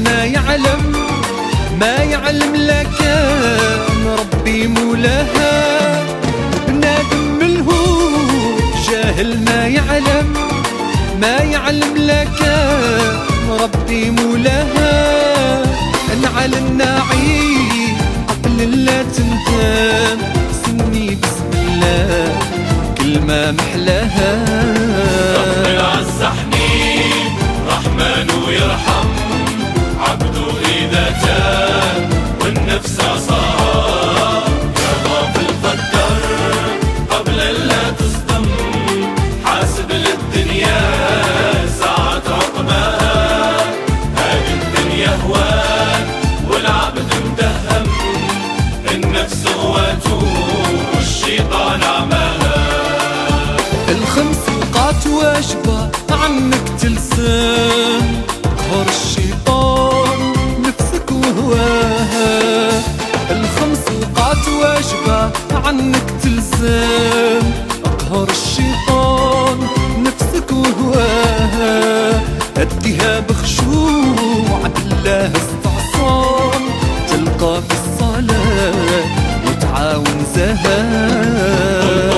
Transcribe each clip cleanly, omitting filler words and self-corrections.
ما يعلم لك ربي مولاها. بنادم ملهوف جاهل ما يعلم لك ربي مولاها. انعل النعيم قبل لا تندم، سمي بسم الله كلمة محلاها. رب العز حنين رحمن ويرحم عبده إذا تاب والنفس عصاها. يا غافل فكر قبل لا تصدم، حاسب للدنيا ساعة عقباها. هذه الدنيا هوان والعبد مدهم، النفس هواته والشيطان عماها. الخمس اوقات واجبة عنك تلزم، قهر الشيطان نفسك وهواها. الخمس اوقات واجبة عنك تلزم، قهر الشيطان نفسك وهواها. اديها بخشوع بالله استعصام، تلقى في الصلاة وتعاون زهار.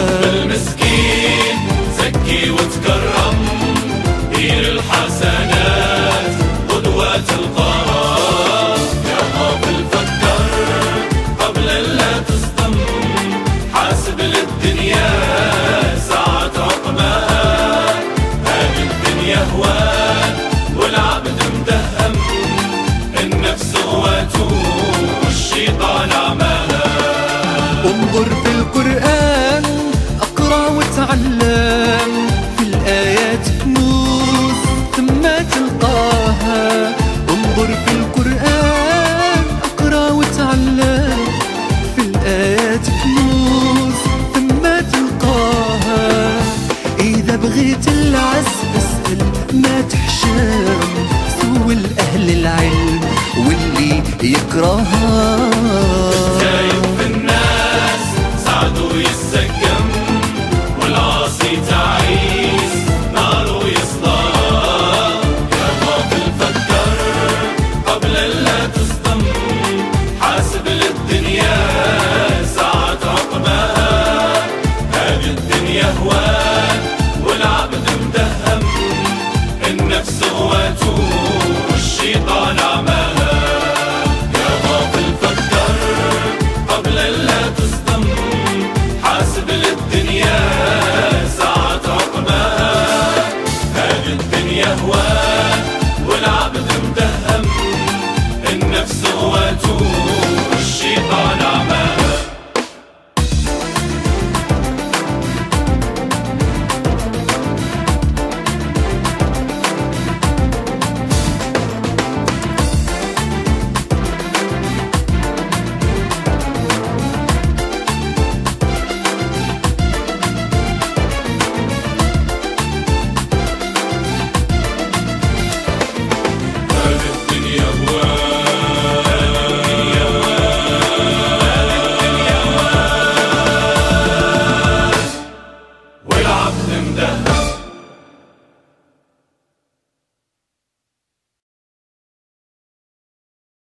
زكي وتكرم دير الحسنات قدوة القرار. يا غافل فكر قبل لا تصدم، حاسب للدنيا ساعة عقباها. هذه الدنيا هوان والعبد مدهم، النفس هواته والشيطان عماها. انظر في القرآن اقرأ وتعلم، في الآيات كنوز ثم تلقاها. انظر في القرآن اقرأ وتعلم، في الآيات كنوز ثم تلقاها. إذا بغيت العز اسأل ما تحشم، سول أهل العلم واللي يكرهها. التايب في الناس سعده يسقم، والعاصي تعيس ناره يصدى. يا غافل فكر قبل لا تصدم، حاسب للدنيا ساعة عقباها. هذه الدنيا هوان والعبد مدهم، النفس هواته والشيطان